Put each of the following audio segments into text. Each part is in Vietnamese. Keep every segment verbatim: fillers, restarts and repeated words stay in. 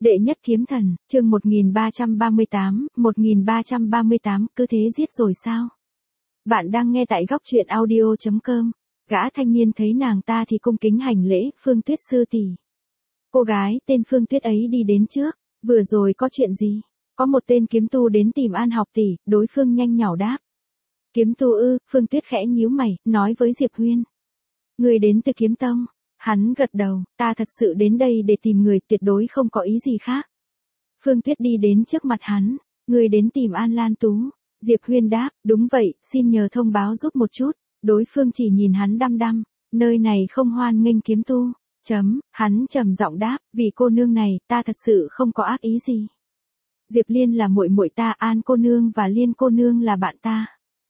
Đệ nhất kiếm thần, chương một nghìn ba trăm ba mươi tám, một nghìn ba trăm ba mươi tám, cứ thế giết rồi sao? Bạn đang nghe tại góc truyện audio chấm com. Gã thanh niên thấy nàng ta thì cung kính hành lễ, Phương Tuyết sư tỷ. Cô gái tên Phương Tuyết ấy đi đến trước, vừa rồi có chuyện gì? Có một tên kiếm tu đến tìm An học tỷ, đối phương nhanh nhảu đáp. Kiếm tu ư? Phương Tuyết khẽ nhíu mày, nói với Diệp Huyên. Người đến từ kiếm tông. Hắn gật đầu, ta thật sự đến đây để tìm người, tuyệt đối không có ý gì khác. Phương Tuyết đi đến trước mặt hắn, người đến tìm An Lan Tú. Diệp Huyên đáp, đúng vậy, xin nhờ thông báo giúp một chút. Đối phương chỉ nhìn hắn đăm đăm, nơi này không hoan nghênh kiếm tu. Chấm, hắn trầm giọng đáp, vì cô nương này, ta thật sự không có ác ý gì. Diệp Liên là muội muội ta, An cô nương và Liên cô nương là bạn ta.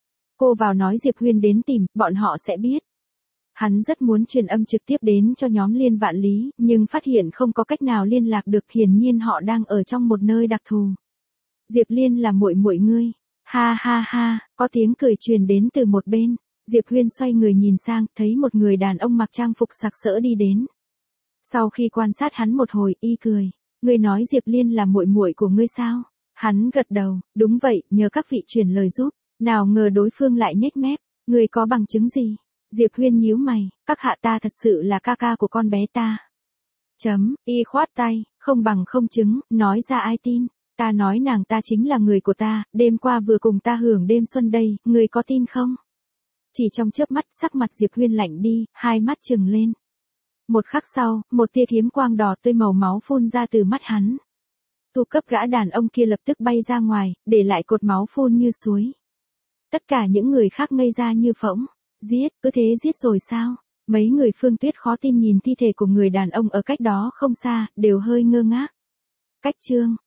Cô vào nói Diệp Huyên đến tìm, bọn họ sẽ biết. Hắn rất muốn truyền âm trực tiếp đến cho nhóm Liên Vạn Lý, nhưng phát hiện không có cách nào liên lạc được, hiển nhiên họ đang ở trong một nơi đặc thù. Diệp Liên là muội muội ngươi. Ha ha ha, có tiếng cười truyền đến từ một bên. Diệp Huyên xoay người nhìn sang, thấy một người đàn ông mặc trang phục sặc sỡ đi đến. Sau khi quan sát hắn một hồi, y cười, ngươi nói Diệp Liên là muội muội của ngươi sao? Hắn gật đầu, đúng vậy, nhờ các vị truyền lời giúp. Nào ngờ đối phương lại nhếch mép, ngươi có bằng chứng gì? Diệp Huyên nhíu mày, các hạ ta thật sự là ca ca của con bé ta. Chấm, y khoát tay, không bằng không chứng, nói ra ai tin, ta nói nàng ta chính là người của ta, đêm qua vừa cùng ta hưởng đêm xuân đây, người có tin không? Chỉ trong chớp mắt sắc mặt Diệp Huyên lạnh đi, hai mắt trừng lên. Một khắc sau, một tia kiếm quang đỏ tươi màu máu phun ra từ mắt hắn. Tu cấp gã đàn ông kia lập tức bay ra ngoài, để lại cột máu phun như suối. Tất cả những người khác ngây ra như phỗng. Giết, cứ thế giết rồi sao? Mấy người Phương Tuyết khó tin nhìn thi thể của người đàn ông ở cách đó không xa, đều hơi ngơ ngác. Cách chương,